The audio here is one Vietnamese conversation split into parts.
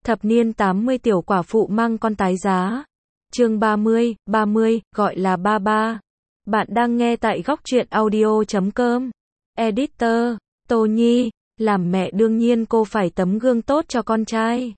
Thập niên 80 tiểu quả phụ mang con tái giá. Chương 30, gọi là ba ba. Bạn đang nghe tại góc truyện audio.com. Editor, Tô Nhi, làm mẹ đương nhiên cô phải tấm gương tốt cho con trai.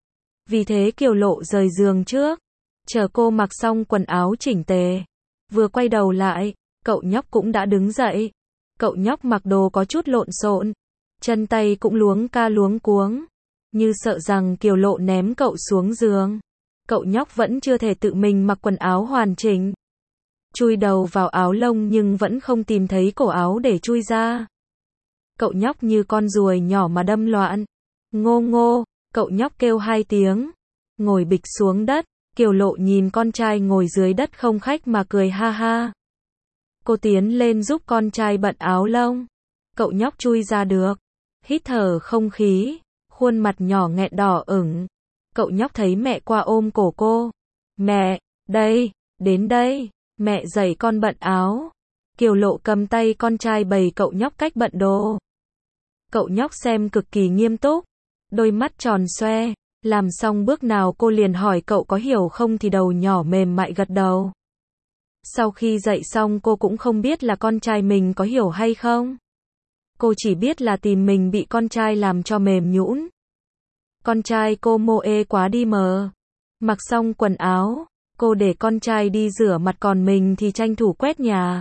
Vì thế Kiều Lộ rời giường trước, chờ cô mặc xong quần áo chỉnh tề. Vừa quay đầu lại, cậu nhóc cũng đã đứng dậy. Cậu nhóc mặc đồ có chút lộn xộn, chân tay cũng luống ca luống cuống, như sợ rằng Kiều Lộ ném cậu xuống giường. Cậu nhóc vẫn chưa thể tự mình mặc quần áo hoàn chỉnh. Chui đầu vào áo lông nhưng vẫn không tìm thấy cổ áo để chui ra. Cậu nhóc như con ruồi nhỏ mà đâm loạn. Ngô ngô, cậu nhóc kêu 2 tiếng, ngồi bịch xuống đất. Kiều Lộ nhìn con trai ngồi dưới đất không khách mà cười ha ha. Cô tiến lên giúp con trai bận áo lông. Cậu nhóc chui ra được, hít thở không khí, khuôn mặt nhỏ nghẹn đỏ ửng. Cậu nhóc thấy mẹ qua ôm cổ cô. Mẹ, đây, đến đây, mẹ dạy con bận áo. Kiều Lộ cầm tay con trai bày cậu nhóc cách bận đồ. Cậu nhóc xem cực kỳ nghiêm túc, đôi mắt tròn xoe. Làm xong bước nào cô liền hỏi cậu có hiểu không thì đầu nhỏ mềm mại gật đầu. Sau khi dạy xong cô cũng không biết là con trai mình có hiểu hay không. Cô chỉ biết là tìm mình bị con trai làm cho mềm nhũn. Con trai cô mô ê quá đi mờ. Mặc xong quần áo, cô để con trai đi rửa mặt còn mình thì tranh thủ quét nhà.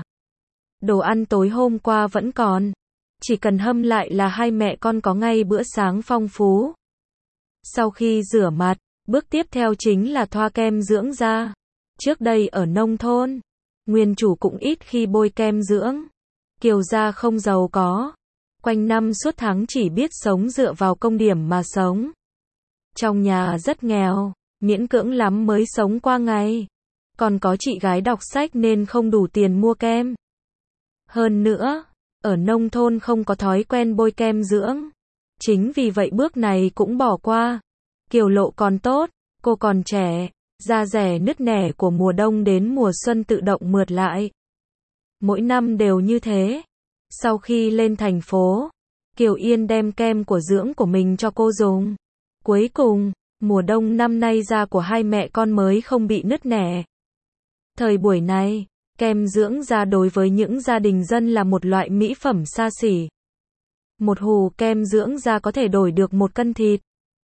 Đồ ăn tối hôm qua vẫn còn, chỉ cần hâm lại là hai mẹ con có ngay bữa sáng phong phú. Sau khi rửa mặt, bước tiếp theo chính là thoa kem dưỡng da. Trước đây ở nông thôn, nguyên chủ cũng ít khi bôi kem dưỡng. Kiều gia không giàu có, quanh năm suốt tháng chỉ biết sống dựa vào công điểm mà sống. Trong nhà rất nghèo, miễn cưỡng lắm mới sống qua ngày. Còn có chị gái đọc sách nên không đủ tiền mua kem. Hơn nữa, ở nông thôn không có thói quen bôi kem dưỡng. Chính vì vậy bước này cũng bỏ qua. Kiều Lộ còn tốt, cô còn trẻ, da rẻ nứt nẻ của mùa đông đến mùa xuân tự động mượt lại. Mỗi năm đều như thế. Sau khi lên thành phố, Kiều Yên đem kem của dưỡng của mình cho cô dùng. Cuối cùng, mùa đông năm nay da của hai mẹ con mới không bị nứt nẻ. Thời buổi này, kem dưỡng da đối với những gia đình dân là một loại mỹ phẩm xa xỉ. Một hũ kem dưỡng da có thể đổi được 1 cân thịt.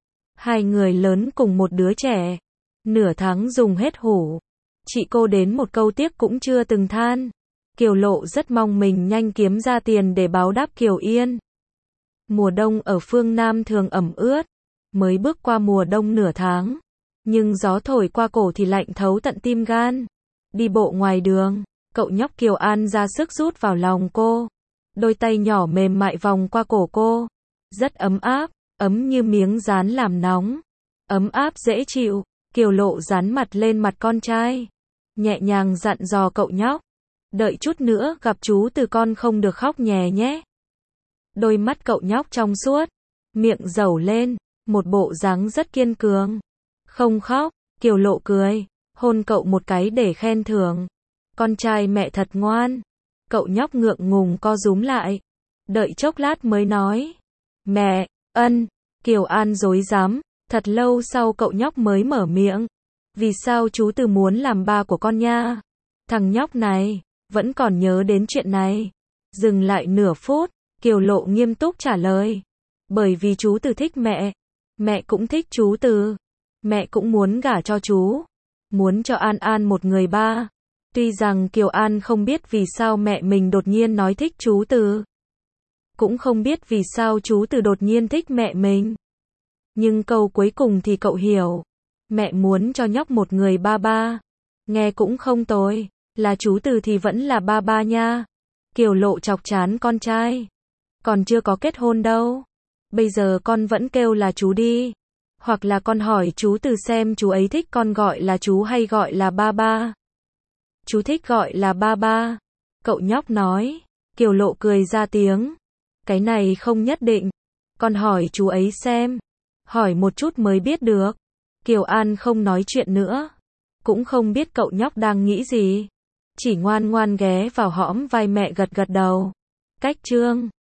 2 người lớn cùng một đứa trẻ, nửa tháng dùng hết hũ. Chị cô đến một câu tiếc cũng chưa từng than. Kiều Lộ rất mong mình nhanh kiếm ra tiền để báo đáp Kiều Yên. Mùa đông ở phương Nam thường ẩm ướt, mới bước qua mùa đông nửa tháng, nhưng gió thổi qua cổ thì lạnh thấu tận tim gan. Đi bộ ngoài đường, cậu nhóc Kiều An ra sức rút vào lòng cô. Đôi tay nhỏ mềm mại vòng qua cổ cô, rất ấm áp, ấm như miếng dán làm nóng, ấm áp dễ chịu. Kiều Lộ dán mặt lên mặt con trai, nhẹ nhàng dặn dò cậu nhóc, đợi chút nữa gặp chú Từ con không được khóc nhè nhé. Đôi mắt cậu nhóc trong suốt, miệng dẩu lên, một bộ dáng rất kiên cường. Không khóc, Kiều Lộ cười, hôn cậu một cái để khen thưởng. Con trai mẹ thật ngoan. Cậu nhóc ngượng ngùng co rúm lại, đợi chốc lát mới nói, mẹ, ân. Kiều An rối rắm, thật lâu sau cậu nhóc mới mở miệng, vì sao chú Từ muốn làm ba của con nha? Thằng nhóc này, vẫn còn nhớ đến chuyện này. Dừng lại nửa phút, Kiều Lộ nghiêm túc trả lời, bởi vì chú Từ thích mẹ, mẹ cũng thích chú Từ, mẹ cũng muốn gả cho chú, muốn cho An An một người ba. Tuy rằng Kiều An không biết vì sao mẹ mình đột nhiên nói thích chú Từ, cũng không biết vì sao chú Từ đột nhiên thích mẹ mình. Nhưng câu cuối cùng thì cậu hiểu. Mẹ muốn cho nhóc một người ba ba. Nghe cũng không tồi, là chú Từ thì vẫn là ba ba nha. Kiều Lộ chọc chán con trai. Còn chưa có kết hôn đâu. Bây giờ con vẫn kêu là chú đi. Hoặc là con hỏi chú Từ xem chú ấy thích con gọi là chú hay gọi là ba ba. Chú thích gọi là ba ba. Cậu nhóc nói. Kiều Lộ cười ra tiếng. Cái này không nhất định. Con hỏi chú ấy xem. Hỏi một chút mới biết được. Kiều An không nói chuyện nữa. Cũng không biết cậu nhóc đang nghĩ gì. Chỉ ngoan ngoan ghé vào hõm vai mẹ gật gật đầu. Cách chương